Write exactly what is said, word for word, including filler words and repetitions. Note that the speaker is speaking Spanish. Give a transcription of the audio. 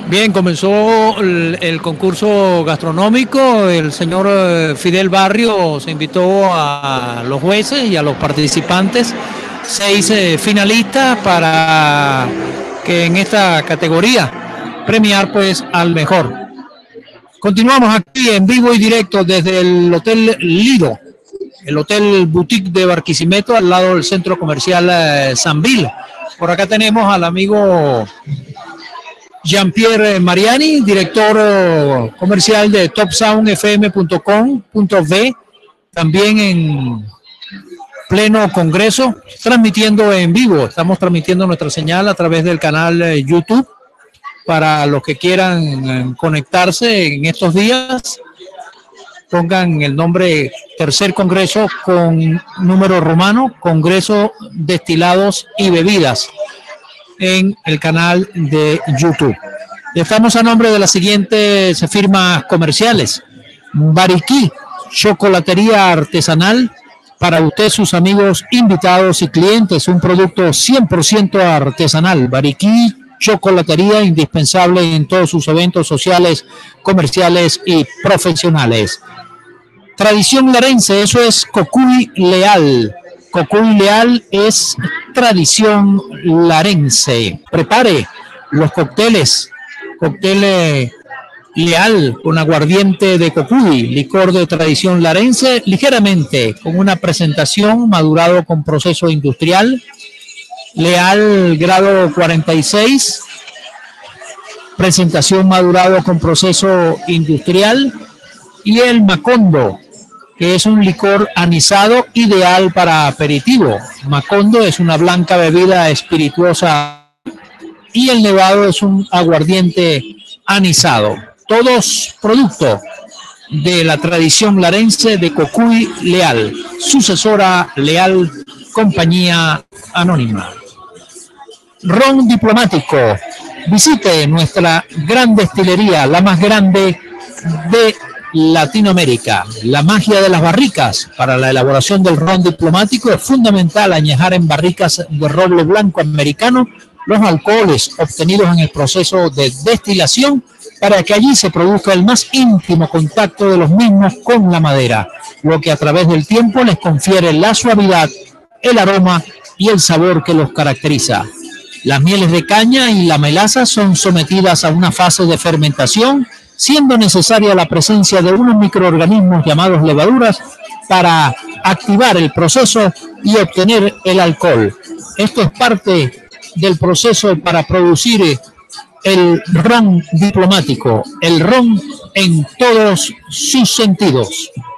Bien, comenzó el, el concurso gastronómico. El señor Fidel Barrio se invitó a los jueces y a los participantes, seis eh, finalistas, para que en esta categoría premiar pues al mejor. Continuamos aquí en vivo y directo desde el Hotel Lido, el Hotel Boutique de Barquisimeto, al lado del Centro Comercial eh, Sambil. Por acá tenemos al amigo Jean-Pierre Mariani, director comercial de top sound f m punto com punto b, también en pleno congreso, transmitiendo en vivo. Estamos transmitiendo nuestra señal a través del canal YouTube para los que quieran conectarse en estos días. Pongan el nombre Tercer Congreso con número romano, Congreso Destilados y Bebidas, en el canal de YouTube. Estamos a nombre de las siguientes firmas comerciales: Bariquí, chocolatería artesanal para usted, sus amigos, invitados y clientes, un producto cien por ciento artesanal. Bariquí, chocolatería, indispensable en todos sus eventos sociales, comerciales y profesionales. Tradición larense, eso es Cocuy Leal. Cocuy Leal es tradición larense. Prepare los cócteles. Cóctel Leal con aguardiente de Cocuy, licor de tradición larense, ligeramente con una presentación, madurado con proceso industrial. Leal grado cuarenta y seis, presentación, madurado con proceso industrial. Y el Macondo, que es un licor anisado ideal para aperitivo. Macondo es una blanca bebida espirituosa y el Nevado es un aguardiente anisado. Todos producto de la tradición larense de Cocuy Leal, sucesora Leal, compañía anónima. Ron Diplomático. Visite nuestra gran destilería, la más grande de Latinoamérica. La magia de las barricas para la elaboración del ron diplomático es fundamental. Añejar en barricas de roble blanco americano los alcoholes obtenidos en el proceso de destilación, para que allí se produzca el más íntimo contacto de los mismos con la madera, lo que a través del tiempo les confiere la suavidad, el aroma y el sabor que los caracteriza. Las mieles de caña y la melaza son sometidas a una fase de fermentación, siendo necesaria la presencia de unos microorganismos llamados levaduras para activar el proceso y obtener el alcohol. Esto es parte del proceso para producir el ron diplomático, el ron en todos sus sentidos.